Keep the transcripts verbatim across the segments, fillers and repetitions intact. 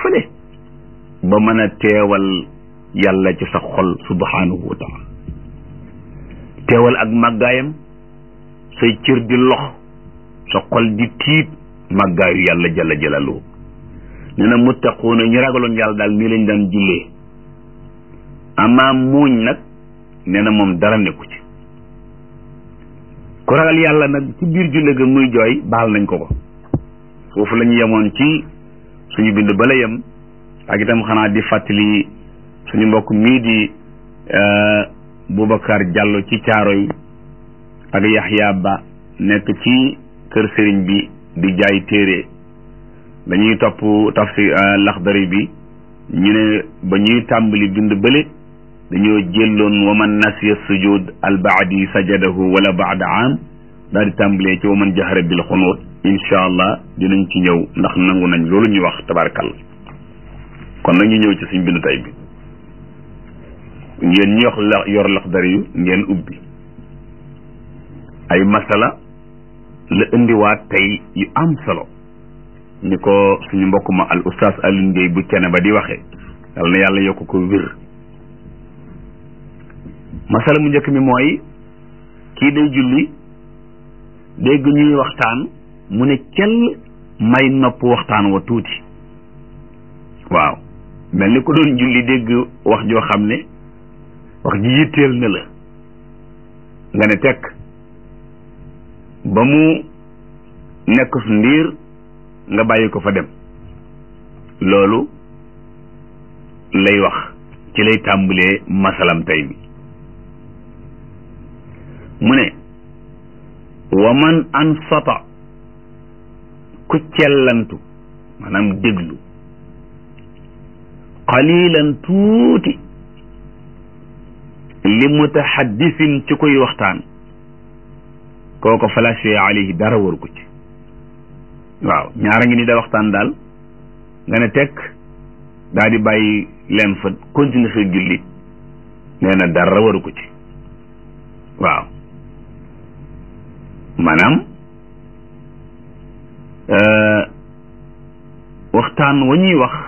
fële ba mën a teewal yàlla ci sa xol subhanahu wa taala teewal ak màggaayam say cër di lox sa xol di tiit màggaayu yàlla jalla jalaluhu nee na muttaquuna ñu ragaloon yàlla daal nii lañ daan jullee amaa muuñ nag nee na moom dara nekku ci ku ragal yàlla nag ci biir julle ga muy jooy baal nañ ko ko foofu la ñu yemoon ci suñu bind bala yem ak itam xanaa di fàttali suñu mbokk mii di Boubacar Diallo ci Caaroy ak Yaxya Ba nekk ci kër sëriñ bi di jaay téere dañuy topp tafsir Laxdari bi ñu ne ba ñuy tàmbali bind bële dañoo jëlloon wa man nasiya sujud al baadi sajadahu wala baada am daal di tàmbalee ci wa man jahara bil xunuut incha allah dinañ ci ñëw ndax nangu nañ loolu ñuy wax tabarakalla kon nag ñu ñëw ci suñ bindu tay bi ngeen ñi wax la yor Laxdari yu ngeen ubbi ay masala la indiwaat tey yu am solo ni ko suñu mbokk ma al oustaz Alioune Gueye bu cene ba di waxee yal na yàlla yokk ko wér masala mu njëkk mi mooy kii day julli dégg ñuy waxtaan mu ne cell may nopp waxtaan wa tuuti waaw mel ni ko doon julli dégg wax joo xam ne wax ji yitteel na la nga ne tekk ba mu nekk su ndiir nga bàyyi ko fa dem loolu lay wax ci lay tàmbalee masalam tey bi mu ne wa man ansata ku cellantu maanaam déglu qalilan tuuti li mutahaddisin ci koy waxtaan kooko fala shay alayhi dara waru ko ci waaw ñaara ngi ni da waxtaan daal nga ne tekk daal di bàyyi leen fa continuer sa julli nee na dara waru ko ci waaw maanaam waxtaan wa ñuy wax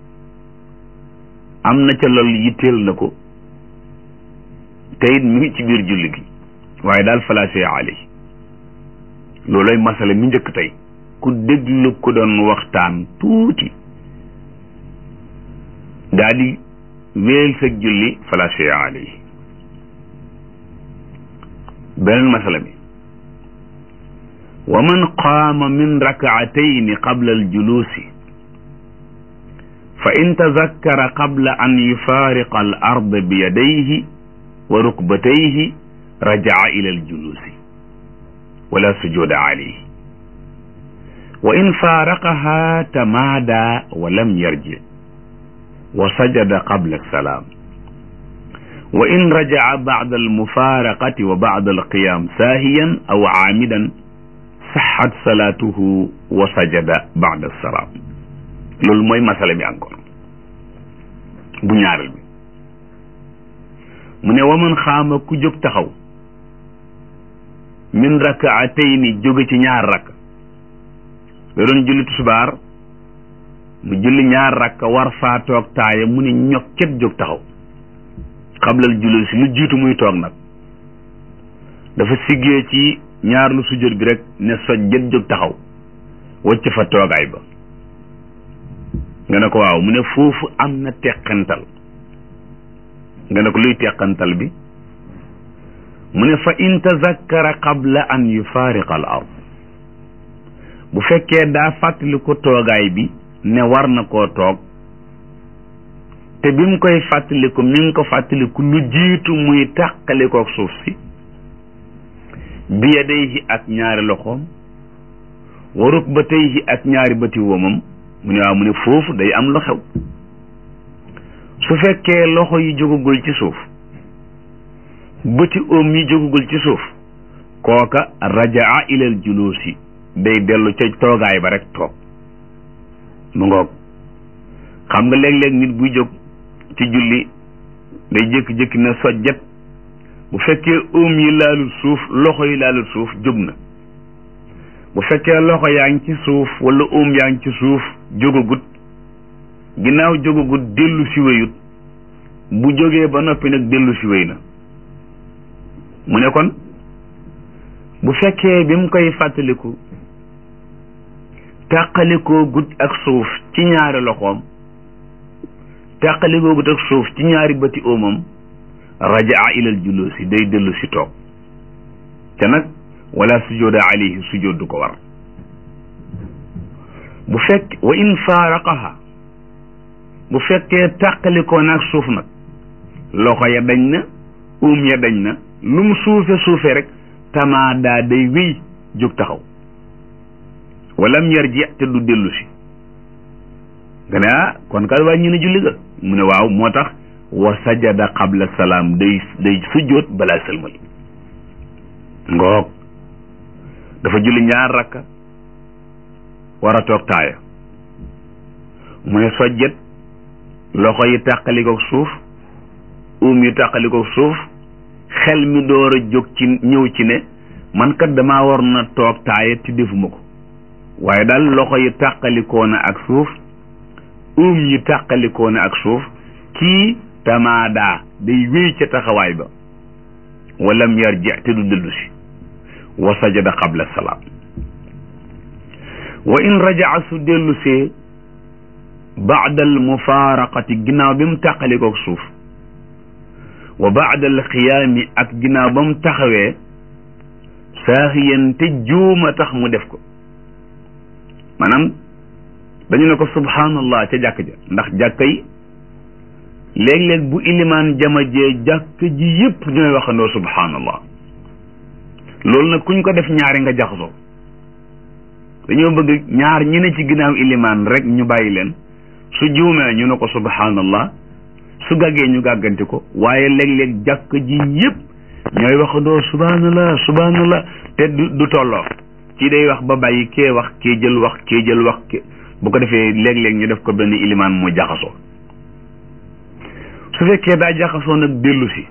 am na ca loolu yitteel na ko te it mi ngi ci biir julli gi waaye daal fala shay alayhi loolooy masala mi njëkk tey ku déglu ko doon waxtaan tuuti daa di wéel sa julli fala shay alayhi beneen masala bi wa man qaama min rakaatayni qabla aljuluusi fa in tazakkara qabla an yufaariqa al ard bi yadayhi wa rukbatayhi raja'a ila aljuluusi wala sujuuda alayhi wa in faaraqaha tamaada wa lam yarji wa sajada qabla salaam wa in raja'a ba'da al-mufaaraqati wa ba'da al-qiyaam saahiyan aw aamidan saxat salaatuhu wa sajada ba'da salaam loolu mooy masala bi encore bu ñaareel bi mu ne wa man xaama ku jóg taxaw min rakaatayni jóge ci ñaar rakk da doon julli tisbaar mu julli ñaar rakk war faa toog taaya mu ne ñokket jóg taxaw xablal julli si lu jiitu muy toog nag dafa siggee ci ñaar lu sujjóot bi rek ne sojjet jóg taxaw wacc fa toogaay ba nga ne ko waaw mu ne foofu am na teqantal nga ne ko luy teqantal bi mu ne fa in tazakkara qabla an yufaariqa al ard bu fekkee daa fàttali ko toogaay bi ne war na koo toog te bi mu koy fàttaliku mi ngi ko fàttaliku lu jiitu muy tàqali ko suuf si bi yadayhi ak ñaari loxoom wa rukbatayhi ak ñaari bëti woomam mu ne waaw mu ne foofu day am lu xew su fekkee loxo yi jógagul ci suuf bëti oom yi jógagul ci suuf kooka rajaa ilal juluusi day dellu ca toogaay ba rek toog mu ngoog xam nga léeg-léeg nit buy jóg ci julli day jékki-jékki na sojjet bu fekkee oom yi laalul suuf loxo yi laalul suuf jóg na bu fekkee loxo yaa ngi ci suuf wala oom yaa ngi ci suuf jógagut ginnaaw jógagut dellu si wéyut bu jógee ba noppi nag dellu si wéy na mu ne kon bu fekkee bi mu koy fàttaliku tàqalikoo gut ak suuf ci ñaari loxoom tàqalikoo gut ak suuf ci ñaari bëti óomam rajaa ilal julusi day dellu si toog te nag wala sujooda alayhi sujood du ko war bu fekk wa in faaraqaha bu fekkee tàqalikoo naag suuf nag loxo ya dañ na uum ya dañ na lu mu suufe suufe rek tamaada day wéy jóg taxaw walam yarji te du dellu si nga ne ah kon kat wàññi na julli ga mu ne waaw moo tax wa sajada qabla salaam day day sujjóot balaa sëlmal ngoog dafa julli ñaar rakka war a toog taaya mu ne sojjet loxo yi tàqalikook suuf uum yi tàqalikook suuf xel mi door a jóg ci ñëw ci ne man kat damaa war na toog taaya te defuma ko waaye daal loxo yi tàqalikoo na ak suuf uum yi tàqalikoo na ak suuf kii tamaada day wéy ca taxawaay ba walam yarji te du dellu si wa sajada qabla salaam wa in rajaa su dellu see baada al mufaaraqati ginnaaw bi mu tàqalikook suuf wa baada al qiyaami ak ginnaaw ba mu taxawee saahiyan te juuma tax mu def ko maanaam dañu ne ko subhanallah ca jàkk ja ndax jàkka yi léeg-léeg bu ilimaan jamajee jàkk ji yépp ñooy waxandoo subhanallah loolu nag kuñ ko def ñaari nga jaxasoo dañoo bëgg ñaar ñi ne ci ginnaaw ilimaan rek ñu bàyyi leen su juumee ñu ne ko subhanallah su gàggee ñu gàgganti ko waaye léeg-léeg jàkk ji yépp ñooy waxandoo subhanallah subhanallah te du du tolloo ci day wax ba bàyyi kee wax kee jël wax kee jël wax ke bu ko defee léeg-léeg ñu def ko benn ilimaan mu jaxasoo su fekkee daa jaxasoo nag dellu si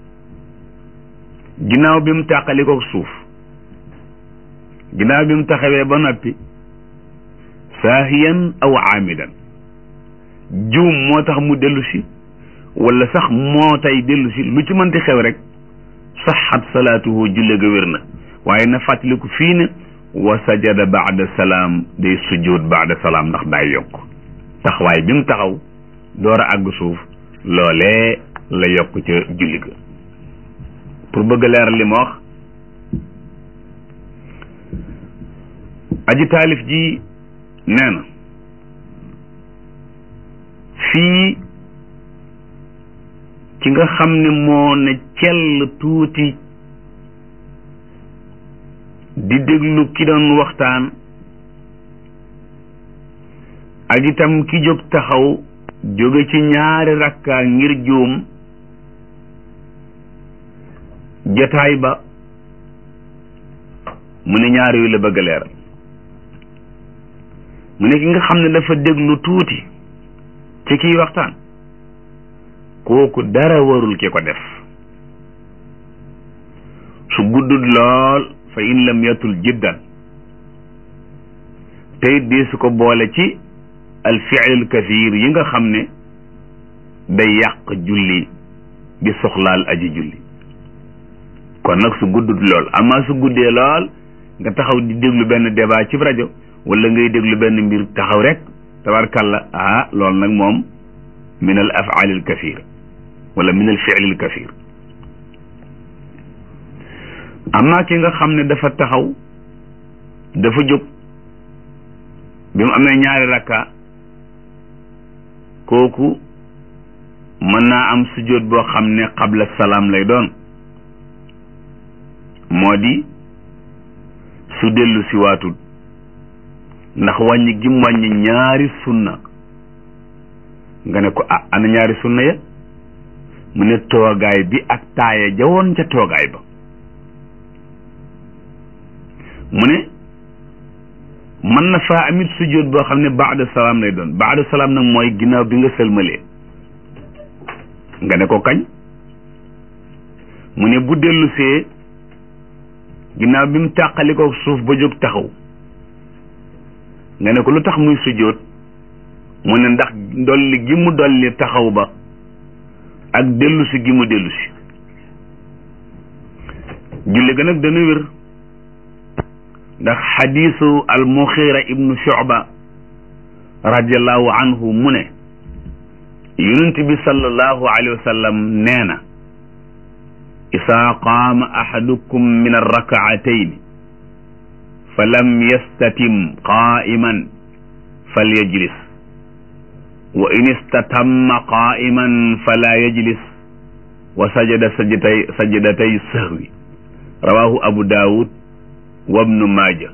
ginnaaw bi mu tàqalikook suuf ginnaaw bi mu taxawee ba noppi saahiyan aw aamidan juum moo tax mu dellu si wala sax moo tay dellu si lu ci mënti xew rek saxat salaatuhu julle ga wér na waaye na fàttaliku fii ne wa sajada baada salaam day sujjóot baada salaam ndax daay yokk taxawaay bi mu taxaw door a àgg suuf loolee la yokk ca julli ga pour bëgg leer li ma wax aji taalif ji nee na fii ki nga xam ne moo ne cell tuuti di déglu ki doon waxtaan ak itam ki jóg taxaw jóge ci ñaari rakka ngir juum jotaay ba mu ne ñaari yu la bëgg a leeral mu ne ki nga xam ne dafa déglu tuuti ci kiy waxtaan kooku dara warul ki ko def su guddul lool fa in lam yatul jiddan tey di su ko boole ci al fi'l kathir yi nga xam ne day yàq julli di soxlaal aji julli kon nag su guddul lool amaa su guddee lool nga taxaw di déglu benn débat ci rajo wala ngay déglu benn mbir taxaw rek tabarkalla ah loolu nag moom min al af'al al kathir wala min al fi'l al kathir amaa ki nga xam ne dafa taxaw dafa jóg bi mu amee ñaari rakka kooku mën naa am sujjóot boo xam ne qabla salaam lay doon moo di su dellu si waatul ndax wàññi gim wàññi ñaari sunna nga ne ko ah ana ñaari sunna ya mu ne toogaay bi ak taaya jawoon ca toogaay ba mu ne mën na faa amit sujjóot boo xam ne baada salaam lay doon baada salaam nag mooy ginnaaw bi nga sëlmalee nga ne ko kañ mu ne bu dellu see ginnaaw bi mu tàqali ko suuf ba jóg taxaw nga ne ko lu tax muy sujjóot mu ne ndax dolli gi mu dolli taxaw ba ak dellusi gi mu dellusi julli ga nag dana wér ndax xadiisu al Muxiira ibnu Shu'ba radiallahu anhu mu ne yonent bi sallallahu alayhi wa sallam nee na isaa qaama ahadukum min arrakaatayn fa lam yastatim qaa'iman falyajlis wa in istatamma qaa'iman fala yajlis wa sajada sajdatay sajdatay sahwi rawahu abu daawud wa ibnu maaja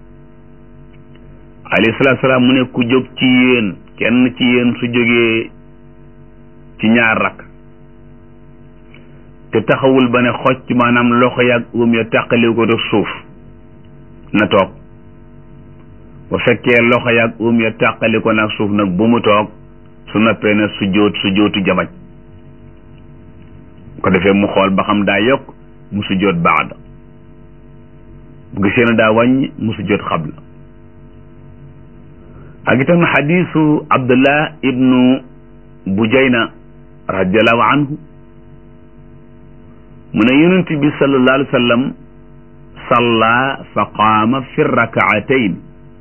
alayhi salaatu salaam mu ne ku jóg ci yéen kenn ci yéen su jógee ci ñaar rakk te taxawul ba ne xocc maanaam loxo yàgg um ya tàqali ko def suuf na toog bu fekkee loxo yàgg um ya tàqali ko nag suuf nag bu mu toog su noppee na su jóot su jóotu jamaj ko defee mu xool ba xam daa yokk mu su jóot baada bu gisee na daa wàññi mu su jóot xabla ak itam xadiisu abdullah ibnu bujayna radiallahu anhu mu ne yonent bi sallallahu alayhi wa sallam salla fa qaama fi rakaatayn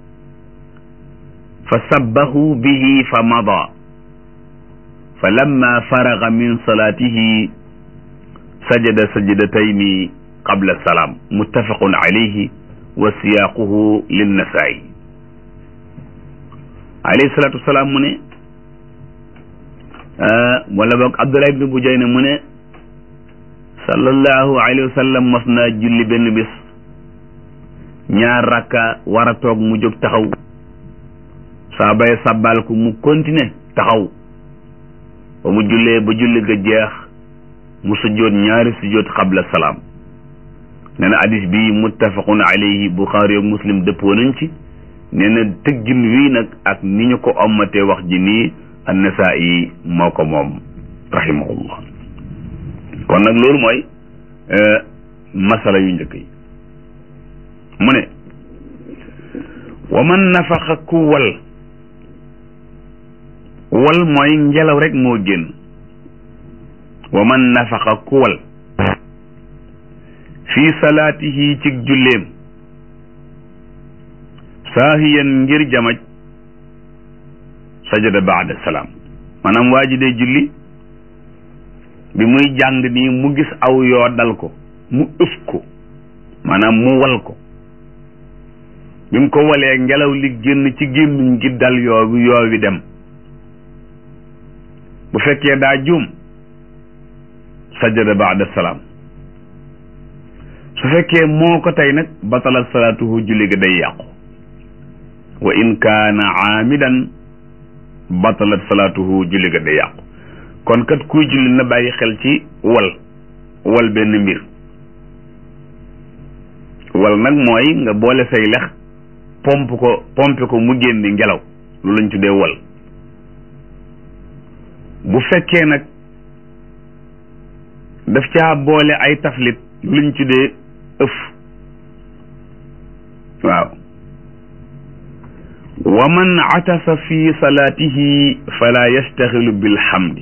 fa sabbahu bihi fa mada fa lamma faraga min salaatihi sajada sajdatayni qabla salaam muttafaqun alayhi wa siyaaquhu linnasaa'i alayhi salaatu wasalaam mu ne wala boog Abdullah ibn Bujayna mu ne sallallahu alayhi wa sallam mos naa julli benn bis ñaar rakka war a toog mu jóg taxaw saa bay sabbal ko mu continuer taxaw ba mu jullee ba julli ga jeex mu sujjoot ñaari sujjoot qabla salaam nee na hadis bi muttafaqun alayhi Buxaari ak Muslim dëppoo nañ ci nee na tëggin wii nag ak ni ñu ko ommatee wax ji nii an-Nasaa'i moo ko moom rahimahullah kon nag loolu mooy masala yu njëkk yi mu ne wa man nafaxa ku wal wal mooy ngelaw rek moo génn wa man nafaxa ku wal fii salaatihi ci julleem saahiyan ngir jamaj sajada baada salaam maanaam waa ji day julli bi muy jàng nii mu gis aw yoo dal ko mu ëf ko maanaam mu wal ko bi mu ko walee ngelaw li génn ci gémmiñ gi dal yoo yoo wi dem bu fekkee daa juum sajada baada salaam su fekkee moo ko tey nag batalat salaatuhu julli ga day yàqu wa in kaana aamidan batalat salaatuhu julli ga day yàqu kon kat kuy julli na bàyyi xel ci wal wal benn mbir wal nag mooy nga boole say lex pompe ko pompe ko mu génni ngelaw loolu lañ tuddee wal bu fekkee nag daf caa boole ay taflit lu lañ tuddee ëf waaw wa man atasa fi salaatihi fala yastaxilu bilhamdi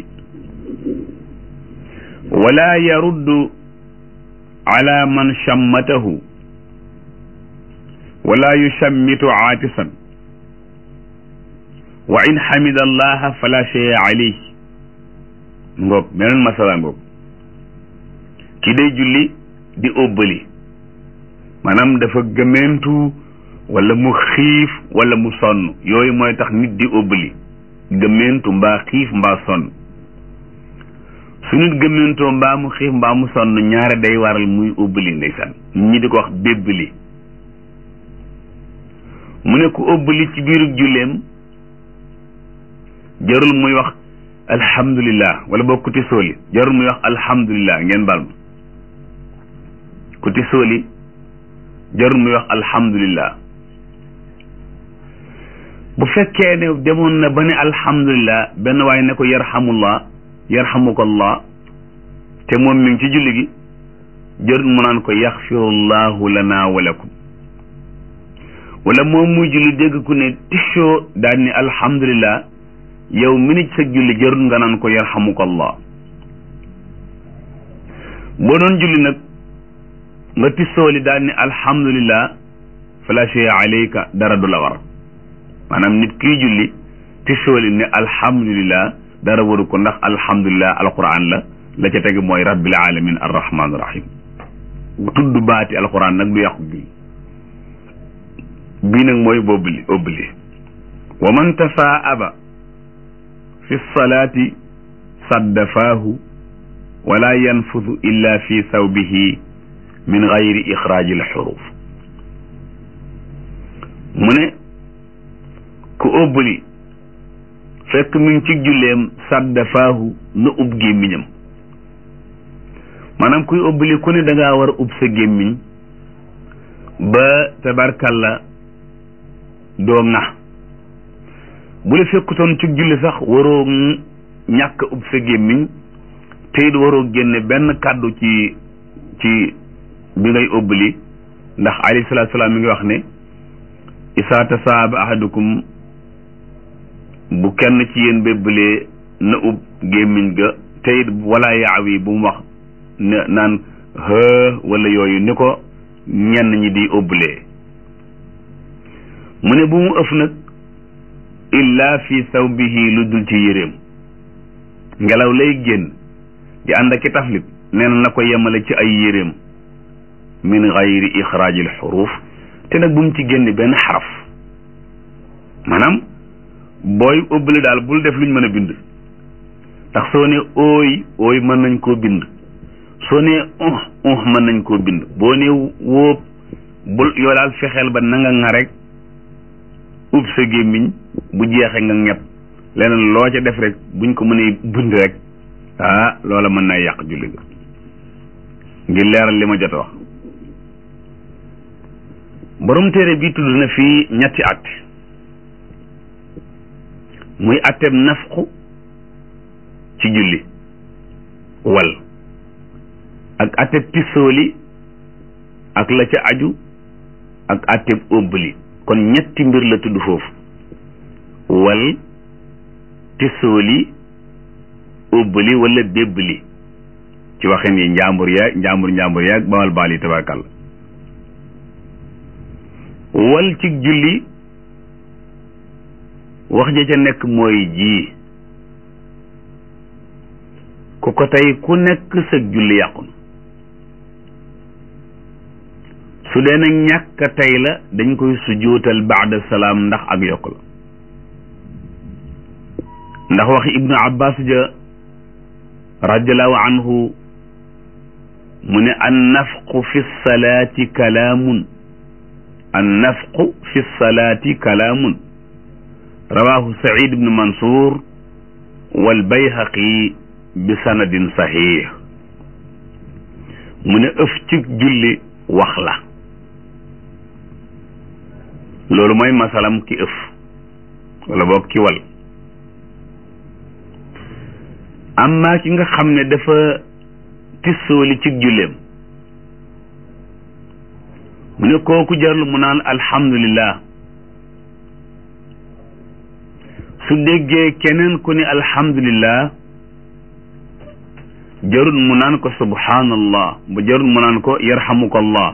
wala yaruddu ala man shammatahu wala yushammitu aatisan wa in hamida allaha fala shay'a alayhi ngoog beneen masala ngoog ki day julli di óbbali maanaam dafa gëmmentu wala mu xiif wala mu sonn yooyu mooy tax nit di óbbali gëmmentu mbaa xiif mbaa sonn su nit gëmmentoo mbaa mu xiif mbaa mu sonn ñaare day waral muy óbbali ndeysaan ñi di ko wax bébbali mu ne ku óbbali ci biiru julleem jarul muy wax alhamdulillah wala boo kuti sooli jarul muy wax alhamdulillah ngeen baal ma kuti sooli jarul muy wax alhamdulillah bu fekkee ne demoon na ba ne alhamdulillah benn waaye ne ko yarhamullah yarhamukallah te moom mi ngi ci julli gi jarul mu naan ko yaxfirullahu lana wa lakum wala moom muy julli dégg ku ne tissoo daal ni alhamdulillah yow mi ni sa julli jarul nga naan ko yarhamukallah. boo doon julli nag nga tissooli daal ni alhamdulillah fala shay'a alayka, dara du la war. maanaam nit kiy julli tissooli ne alhamdulillah dara waru ko, ndax alhamdulillah alquran la la ca teg mooy rabbil alamin arrahman rahim. tudd baati alquran nag du yàqu julli. bii nag mooy boobuli obli wa man tasaaba fi salaati saddafaahu wala yanfudu illa fi thawbihi min gayri ixraaji alxuruf. mu ne ku obli fekk mi ngi ci julleem saddafaahu na ub gémmiñam. maanaam kuy obli ku ne da ngaa war a ub sa gémmiñ ba tabarkalla doo ŋa. bu la fekkutoon ci julli sax waroo ñàkk ub sa gémmiñ te it waroo génne benn kàddu ci ci bi ngay obli, ndax alayhi salaatu salaam mi ngi wax ne isaa tasaaba ahadukum, bu kenn ci yéen bébbalee na ub gémmiñ ga te it wala yaawi bu mu wax ne naan hë wala yooyu ni ko ñenn ñi di oblee. mu ne bu mu ëf nag illa fi thawbihi lu dul ci yéreem. ngelaw lay génn di ànd ak i taflit nee na na ko yemale ci ay yéreem min gayri ixraaji al xuruf, te nag bu mu ci génne benn xaraf. maanaam booy ëbbali daal bul def luñ mën a bind, ndax soo ne ooy ooy mën nañ koo bind, soo ne uh uh mën nañ koo bind, boo ne wóob bul yoo daal fexeel ba nanga nga rek ub sa gémmiñ, bu jeexee nga ñepp. leneen loo ca def rek buñ ko mënee bind rek ah loola mën naa yàq julli ga. ngir leeral li ma jot a wax, borom téere bi tudd na fii ñetti at, muy atteb nafqu ci julli wal, ak atteb tissooli ak la ca aju, ak atteb óbbali. kon ñetti mbir la tudd foofu: wal, tissooli, óbbali wala bébbali, ci waxin yi njàmbur yaag njàmbur njàmbur yaag bawal baal yi tabakal. wal ci julli wax ja ca nekk mooy ji ku ko tey ku nekk sa julli yàqu na. su dee nag ñàkk tey la dañ koy sujjóotal baada salaam ndax ak yokk la, ndax waxi ibnu abbas ja radiallahu anhu mu ne an nafqu fi salaati kalaamun an nafqu fi salaati kalaamun rawahu said ibnu mansour wal bayhaqi bi sanadin sahih. mu ne ëf ci julli wax la, loolu mooy masalam ki ëf wala boog ki wal. amma ki nga xam ne dafa tissooli ci julleem, mu ne kooku jarul mu naan alhamdulillah. su déggee keneen ku ne alhamdulillah jarul mu naan ko subhanallah, ba jarul mu naan ko yarhamukallah.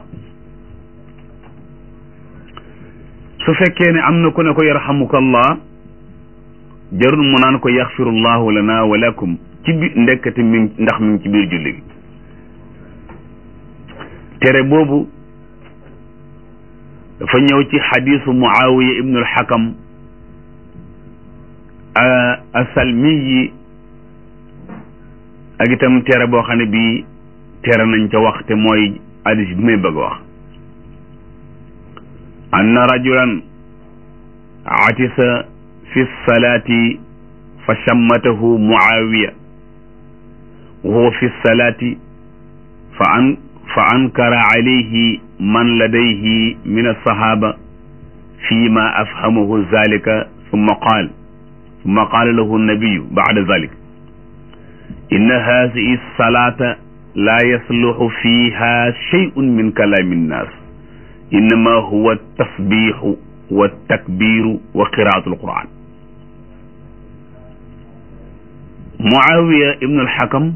su fekkee ne am na ku ne ko yarhamukallah jarul mu naan ko yaxfirullahu lana wa lakum ci bi ndekkati mi ndax mi ngi ci biir julli gi. tere boobu dafa ñëw ci xadiisu Muawiya ibnu al-Hakam asalmi yi, ak itam tere boo xam ne bii tere nañ ca wax, te mooy hadiis bi may bëgg a wax. anna rajulan atisa fi salaati fa shammatahu Muawiya wa huwa fi salaati fa an fa ankara alayhi man ladayhi min alsahaba fi ma afhamahu zalika summa qaal summa qaala lahu nabiyu ba'da zalika inna haadihi salata la yasluhu fiha shay'un min kalaami nnaas innama huwa at-tasbihu wa at-takbiru wa qiraatu al-Qur'an. Muawiya ibnu al-Hakam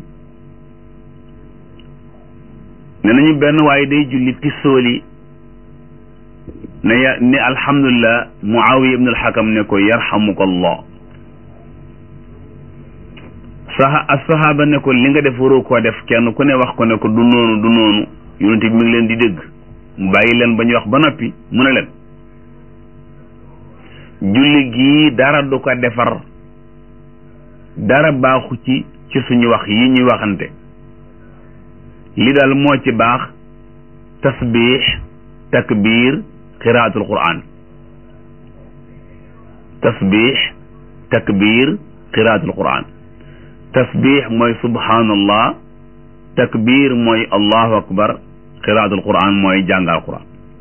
ne nañu benn waaye day julli tissooli ne ya ne alhamdulillah. Muawiya ibnu al-Hakam ne ko yarhamuka allah. saha as-sahaaba ne ko li nga def waroo koo def. kenn ku ne wax ko ne ko du noonu du noonu yonent bi mi ngi leen di dégg. mu bàyyi leen ba ñu wax ba noppi mu ne leen julli gii dara du ko defar, dara baaxu ci ci suñu wax yi ñuy waxante. li daal moo ci baax tasbix, takbir, qiraatul quran. tasbix, takbir, qiraatul quran. tasbix mooy subhanallah, takbir mooy allahu akbar, qiraatul quran mooy jàngal quran.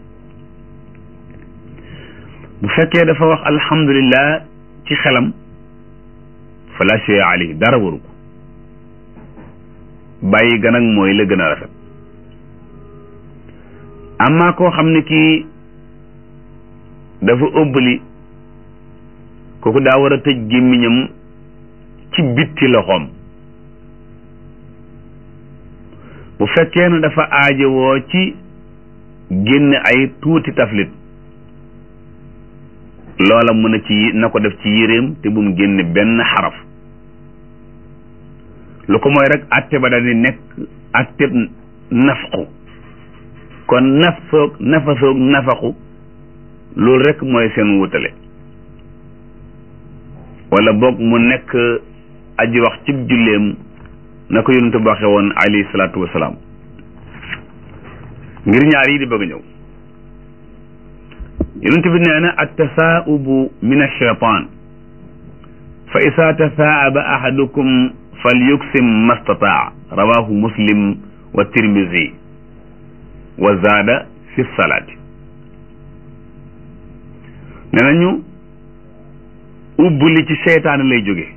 bu fekkee dafa wax alhamdulillah ci xelam fala shay alayhi, dara waru ko. bàyyi ga nag mooy la gën a rafet. amma koo xam ne kii dafa ëbbali, kooku daa war a tëj gémmiñam ci bitti loxoom. bu fekkee ne dafa aajowoo ci génn ay tuuti taflit, loola mën a ci na ko def ci yéreem te bu mu génn benn xaraf. lu ko mooy rek atte ba daal di nekk atte nafqu. kon nafsoog nafasoog nafaqu loolu rek mooy seen wutale. wala boog mu nekk aji wax ci julleem na ko yonent ba waxe woon alayhi salaatu wasalaam. ngir ñaar yi di bëgg ñëw. yonent bi nee na at-tasaa'ubu min ash-shaytaan fa isaa tasaa'aba ahadukum falyuksim mastataa. rawahu muslim wa tirmisi wa zaada fi salaati. nee nañu ubbuli ci seytaane lay jóge.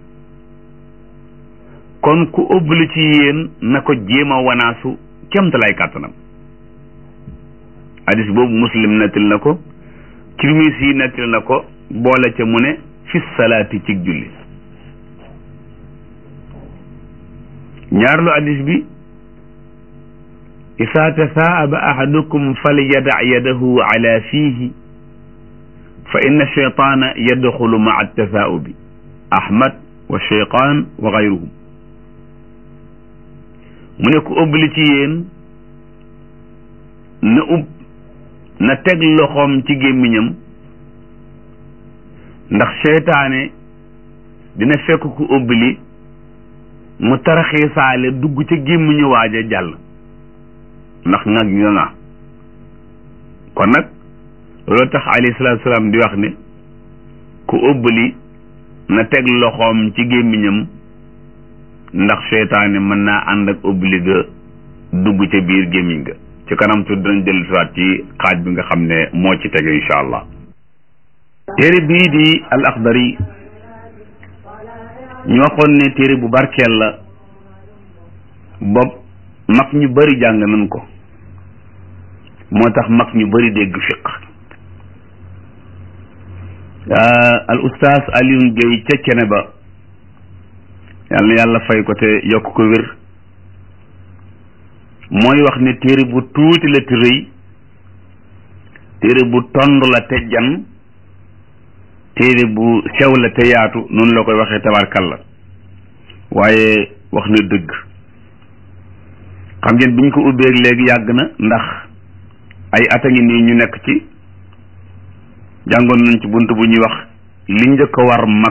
kon ku ubbuli ci yéen na ko jéem a wanaasu kemtalaay kàttanam. hadis boobu muslim nettil na ko, tirmisi nettil na ko, boole ca mu ne fi salaati ci julli. ñaarlu hadis bi isaa tasaaba ahadukum falyada yadahu ala fiihi fa inna shaytaana yadxulu maa tasaaubi. ahmad wa shaytaan wa gayruhum. mu ne ku ëbbali ci yéen na ub na teg loxoom ci gémmiñam, ndax seytaane dina fekk ku ëbbali mu taraxee saale dugg ca gémmiñu waaja jàll, ndax ngag nga nga. kon nag loolu tax alayhi salaatu salaam di wax ne ku ëbbali na teg loxoom ci gémmiñam, ndax seytaane mën naa ànd ak ëbbali ga dugg ca biir gémmiñ ga. ci kanam tudd dinañ jël siwaat ci xaaj bi nga xam ne moo ci tege incha allah. téere bii di al Axdari ñu waxoon ne téere bu barkeel la, bopp mag ñu bari jàng nañ ko, moo tax mag ñu bari dégg fiq. al ustaas Alioune Gueye ca Cene ba, yàlla na yàlla fay ko te yokk ko wér, mooy wax ne téere bu tuuti la te rëy, téere bu tond la te jan, téere bu sew la te yaatu, noonu la koy waxee tabarkalla. waaye wax na dëgg. xam ngeen biñ ko ubbeeg léegi yàgg na, ndax ay at a ngi nii ñu nekk ci. jàngoon nañ ci bunt bu ñuy wax li njëkk a war mag,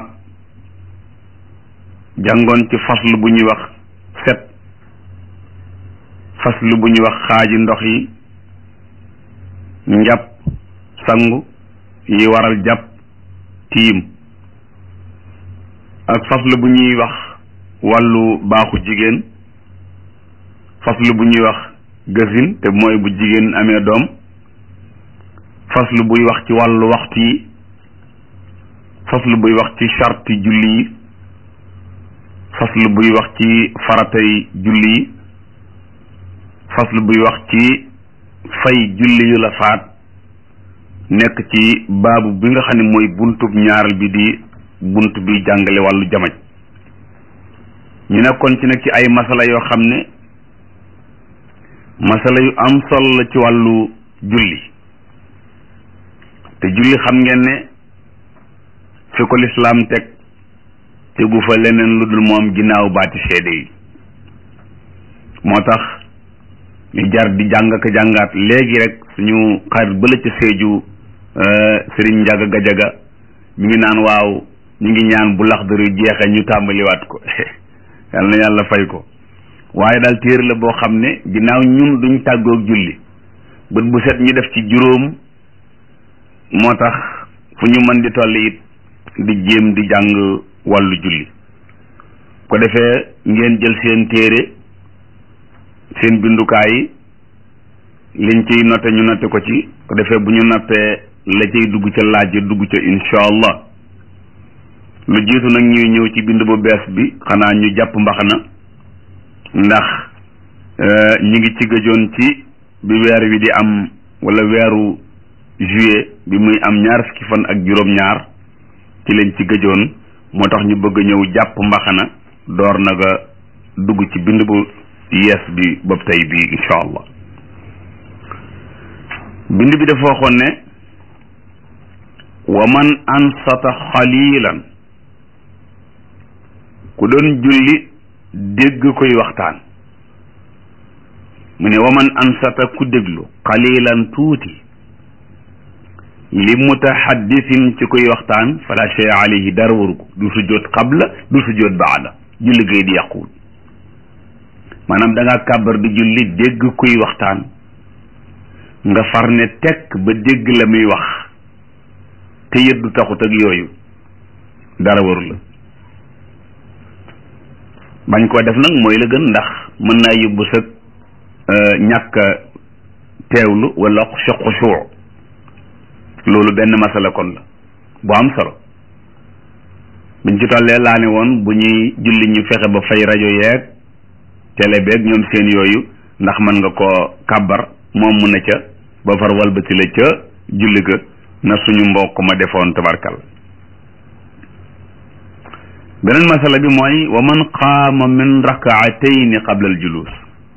jàngoon ci faslu bu ñuy wax set, faslu bu ñuy wax xaaji ndox yi, njàpp, sangu yi waral jàpp, tiim, ak faslu bu ñuy wax wàllu baaxu jigéen, faslu bu ñuy wax gësin te mooy bu jigéen amee doom, faslu buy wax ci wàllu waxtu yi, faslu buy wax ci charti julli yi, faslu buy wax ci faratay julli yi, faslu buy wax ci fay julli yu la faat, nekk ci baabu bi nga xam ne mooy buntub ñaaral bi di bunt bi jàngale wàllu jamaj. ñu nekkoon ci nag ci ay masala yoo xam ne masala yu am solo la ci wàllu julli te julli xam ngeen ne fi ko lislaam teg tegu fa leneen lu dul moom ginnaaw baati seede yi moo tax ñu jar di jàng ak jàngaat léegi rek suñu xarit bële ca Sédhiou Serigne Ndiaga Gadiaga mi ngi naan waaw ñu ngi ñaan bu Laxdari jeexee ñu tàmbaliwaat ko yal na yàlla fay ko waaye daal téere la boo xam ne ginnaaw ñun duñ tàggoog julli bët bu set ñu def ci juróom moo tax fu ñu mën di toll it di jéem di jàng wàllu julli ko defee ngeen jël seen téere seen bindukaay yi liñ ciy noté ñu noté ko ci ko defee bu ñu nappee la cay dugg ca laaj ya dugg ca insha allah lu jiitu nag ñuy ñëw ci bind bu bees bi xanaa ñu jàpp mbaxana ndax ñi ngi ci gëjoon ci bi weer wi di am wala weeru juillet bi muy am ñaar fukki fan ak juróom-ñaar ci lañ ci gëjoon moo tax ñu bëgg ñëw jàpp mbaxana door na nga dugg ci bind bu yees bi bopp tey bii insha allah bind bi dafa waxoon ne wa man ansata xalilan ku doon julli dégg koy waxtaan mu ne wa man ansata ku déglu xalilan tuuti li mutahaddisin ci koy waxtaan fala shay alayhi dara waru ko du sujjóot qabla du sujjóot baada julli gay di yàquwul maanaam da ngaa kàbbar di julli dégg kuy waxtaan nga far ne tekk ba dégg la muy wax te yëddu taxut ak yooyu dara warul la bañ koo def nag mooy la gën ndax mën naa yóbbu sa ñàkk teewlu wala sa xusuu loolu benn masala kon la bu am solo biñ ci tollee laa ne woon bu ñuy julli ñu fexe ba fay rajo yeeg télé beeg ñoom seen yooyu ndax mën nga koo kàbbar moom mu ne ca ba far walbati la ca julli ga na suñu mbokk ma defoon tabarkal beneen masala bi mooy wa man qaama min rakaatayni qabla al julus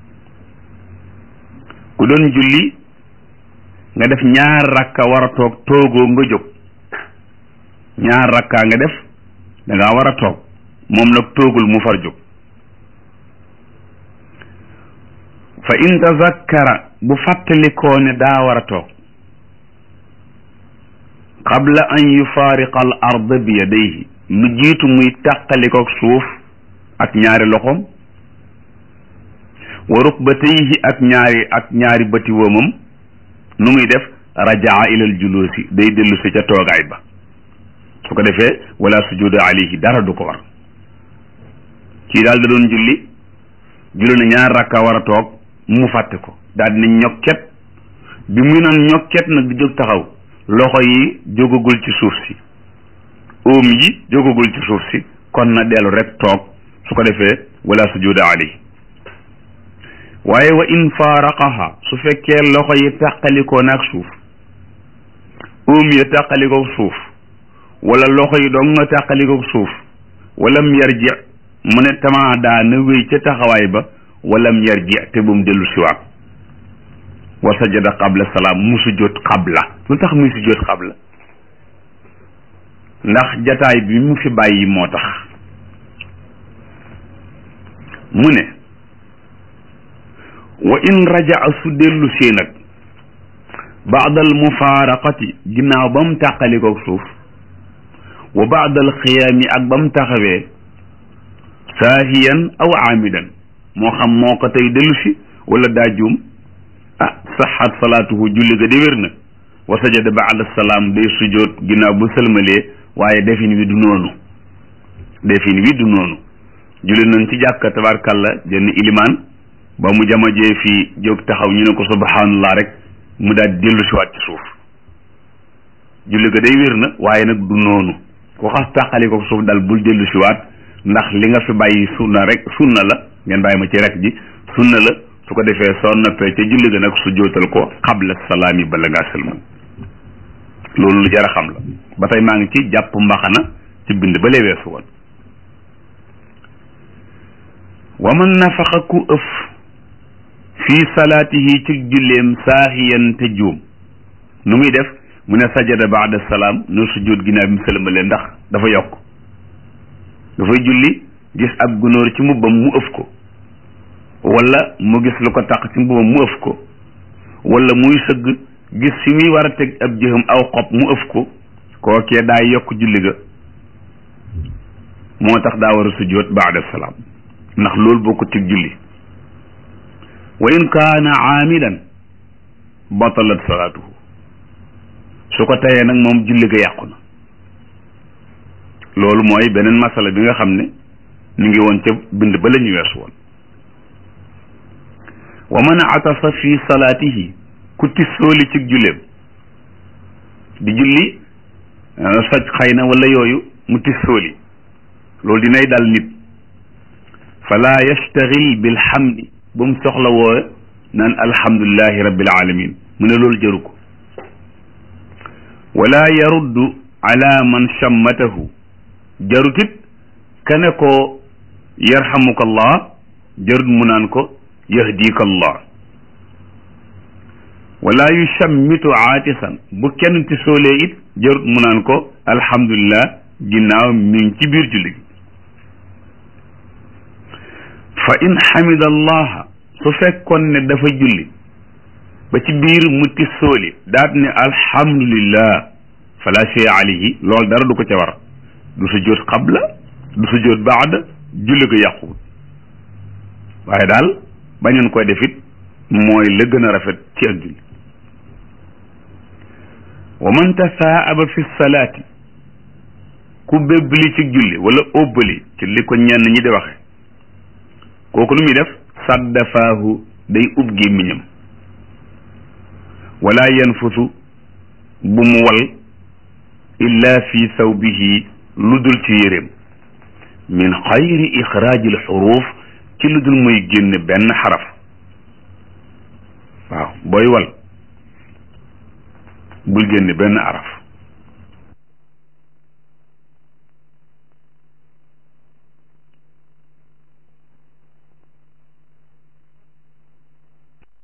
ku doon julli nga def ñaar rakka war a toog toogoo nga jóg ñaar rakka nga def da ngaa war a toog moom nag toogul mu far jóg fa in tazakkara bu fàttalikoo ne daa war a toog qabla an yufaariqa al arda bi yadayhi lu jiitu muy tàqalikook suuf ak ñaari loxoom wa rukbatayhi ak ñaari ak ñaari bëti woomam nu muy def rajaa ilal julusi day dellu si ca toogaay ba su ko defee wala sujuda alayhi dara du ko war kii daal da doon julli julli na ñaar rakka war a toog mu fàtte ko daal dina ñokket bi muy naan ñokket nag di jóg taxaw loxo yi jógagul ci suuf si óom yi jógagul ci suuf si kon na dellu rek toog su ko defee wala sujuda alayhi waaye wa in faaraqaha su fekkee loxo yi tàqalikoo naag suuf óom ya tàqalikoo suuf wala loxo yi dong nga tàqalikoo suuf walam yarji mu ne tamaada na wéy ca taxawaay ba walam yarji te bu mu dellu siwaat wa sajada qabla salaam mu sujjóot qabla lu tax muy sujjóot qabla ndax jataay bi mu fi bàyyi moo tax mu ne wa in rajaa su dellu see nag baadal mufaaraqati ginnaaw ba mu tàqalikook suuf wa baadal xiyaami ak ba mu taxawee saahiyan aw aamidan moo xam moo ko tey dellu si wala daa juum ah saxaat salaatuhu julli ga de wér na wa sajada baada salaam day sujjóot ginnaaw bu sëlmalee waaye defin wi du noonu defin wi du noonu julli nañ ci jàkka tabarkalla jenn ilimaan ba mu jamajee fii jóg taxaw ñu ne ko subhanallah rek mu daal dellu si waat ci suuf julli ga day wér na waaye nag du noonu ku xas tàqali ko suuf dal bul dellu si waat ndax li nga fi bàyyi sunna rek sunna la ngeen bàyyi ma ci rek ji sunna la su ko defee soo noppee ca julli ga nag su jootal ko qabla salaami bala ngaa sëlmal loolu lu jar a xam la ba tey maa ngi ci jàpp mbaxana ci bind ba lee weesu woon wa man nafaxa ku ëf fii salaatihi ci julleem saahiyan te juum nu muy def mu ne sajada baada salaam no sujjóot ginnaaw bi mu sëlmalee ndax dafa yokk dafay julli gis ab gunóor ci mbubbam mu ëf ko wala mu gis lu ko taq ci mbubbam mu ëf ko wala muy sëgg gis fi muy war a teg ab jëxam aw xob mu ëf ko kookee daa yokk julli ga moo tax daa war a sujjóot baada salaam ndax loolu boo ko teg julli wa in kaana aamidan batalat salaatuhu su ko tayee nag moom julli ga yàqu na loolu mooy beneen masala bi nga xam ne ñu ngi woon ca bind ba la ñu weesu woon wa man atasa fi salaatihi ku tissooli ci julleem di julli soj xëy na wala yooyu mu tissooli loolu dinay dal nit fala yastaxil bilhamdi ba mu soxla woo naan alhamdulillahi rabbil alamin mu ne loolu jaru ko wala yaruddu ala man shammatahu jarutit kane ko yarhamuka allah jarut mu naan ko yahdika allah wala yushammitu aatisan bu kenn ti soolee it jarut mu naan ko alhamdulillah ginnaaw mi ngi ci biir julli gi fa in xamida allaha su fekkoon ne dafa julli ba ci biir mu ti sooli daat ne alhamdulillah fala shay alayhi loolu dara du ko ca war du sujjóot qabla du sujjóot baada julli ko yàquwut waaye daal bañoon koy def it mooy la gën a rafet ci ak julli wa man tasaaba fi salaati ku bébbli ci julli wala óbbali ci li ko ñenn ñi di waxe kooku lu muy def saddafaahu day ub gémmiñam wala yanfusu bu mu wal illa fi thawbihi lu dul ci yéreem min xayri ixraaji al xuruuf ci lu dul muy génn benn xaraf waaw booy wal bul génn benn araf